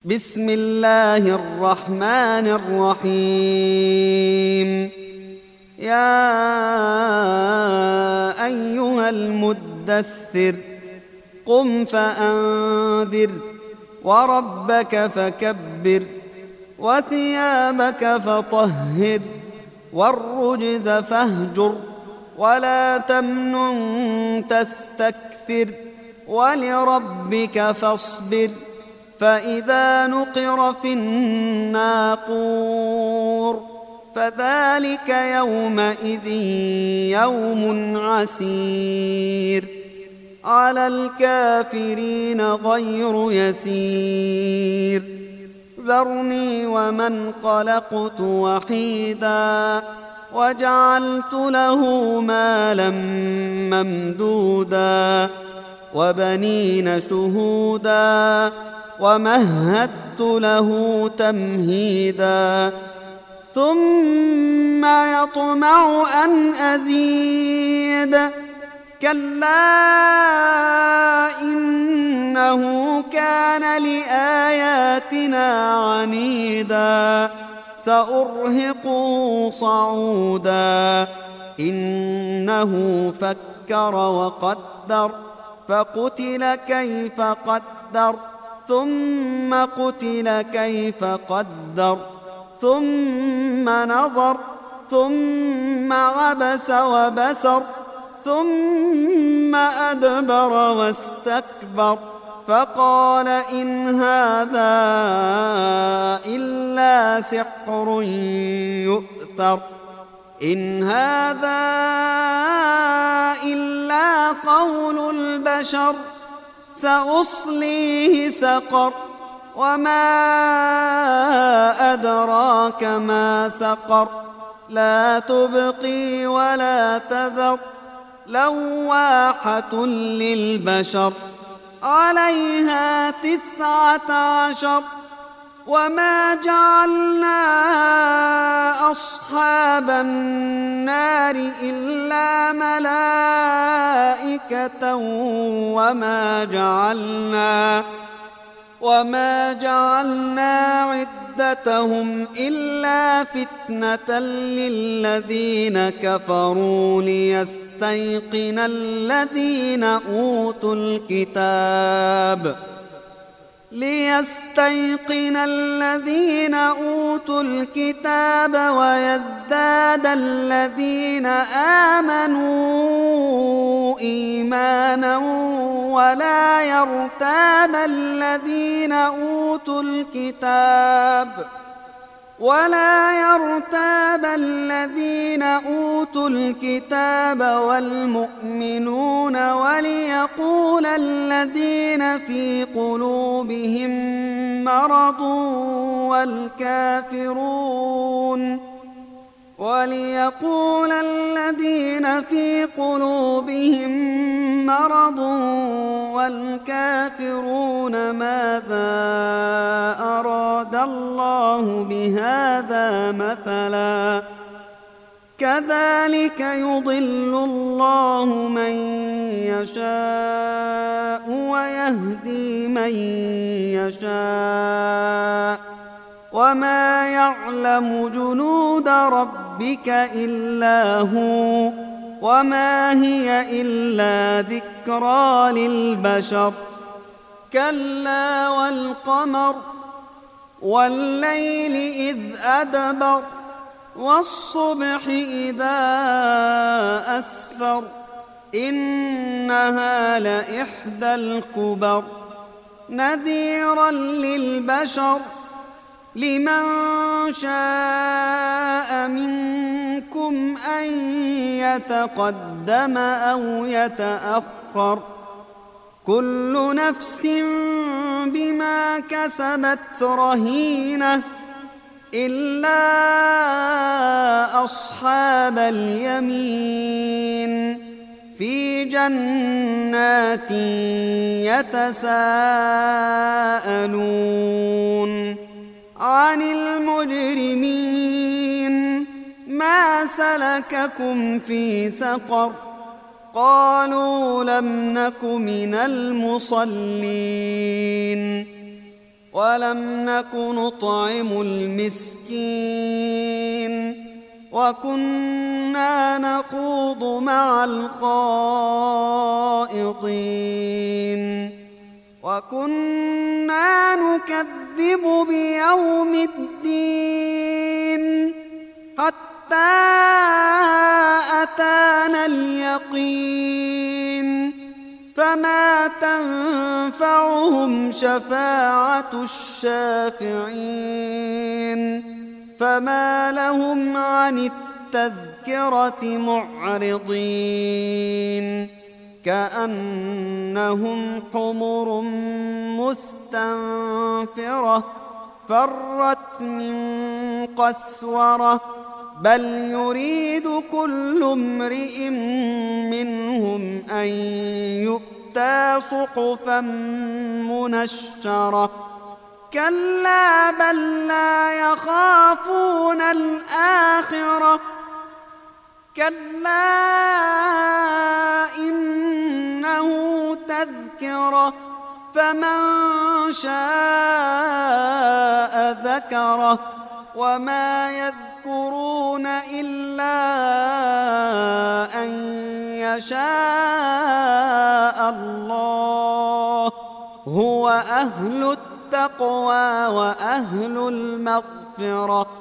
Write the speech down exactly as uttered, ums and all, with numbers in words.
بسم الله الرحمن الرحيم. يا أيها المدثر قم فأنذر وربك فكبر وثيابك فطهر والرجز فاهجر ولا تمنن تستكثر ولربك فاصبر فإذا نقر في الناقور فذلك يومئذ يوم عسير على الكافرين غير يسير. ذرني ومن خلقت وحيدا وجعلت له مالا ممدودا وبنين شهودا ومهدت له تمهيدا ثم يطمع أن أزيد كلا إنه كان لآياتنا عنيدا سأرهقه صعودا إنه فكر وقدر فقتل كيف قدر ثم قتل كيف قدر ثم نظر ثم عبس وبسر ثم أدبر واستكبر فقال إن هذا إلا سحر يؤثر إن هذا إلا قول البشر سأصليه سقر وما أدراك ما سقر لا تبقي ولا تذر لواحة للبشر عليها تسعة عشر وما جعلنا أصحاب النار إلا ملائكة وما جعلنا وما جعلنا عدتهم إلا فتنة للذين كفروا ليستيقن الذين أوتوا الكتاب ليستيقن الذين أوتوا الكتاب ويزداد الذين آمنوا إيمانا ولا يرتاب الذين أوتوا الكتاب ولا يرتاب الذين أوتوا الكتاب والمؤمنون وليقول الذين في قلوبهم مرض والكافرون وليقول الذين في قلوبهم مرض والكافرون ماذا أراد الله بهذا مثلا كذلك يضل الله من يشاء ويهدي من يشاء وما يعلم جنود ربك إلا هو وما هي إلا ذكرى للبشر كلا والقمر والليل إذ أدبر والصبح إذا أسفر إنها لإحدى الكبر نذيرا للبشر لمن شاء منكم أن يتقدم أو يتأخر كل نفس بما كسبت رهينة إلا أصحاب اليمين في جنات يتساءلون عن المجرمين ما سلككم في سقر قالوا لم نك من المصلين ولم نك نطعم المسكين وكنا نخوض مع الخائضين وكنا نكذب بيوم الدين حتى أتانا اليقين فما تنفعهم شفاعة الشافعين فما لهم عن التذكرة معرضين كأنهم حمر مستنفرة فرت من قسورة بل يريد كل امرئ منهم أن يؤتى صحفا منشرة كلا بل لا يخافون الآخرة كلا إنه تذكرة فمن شاء ذكره وما يذكرون إلا أن يشاء الله هو أهل التقوى وأهل المغفرة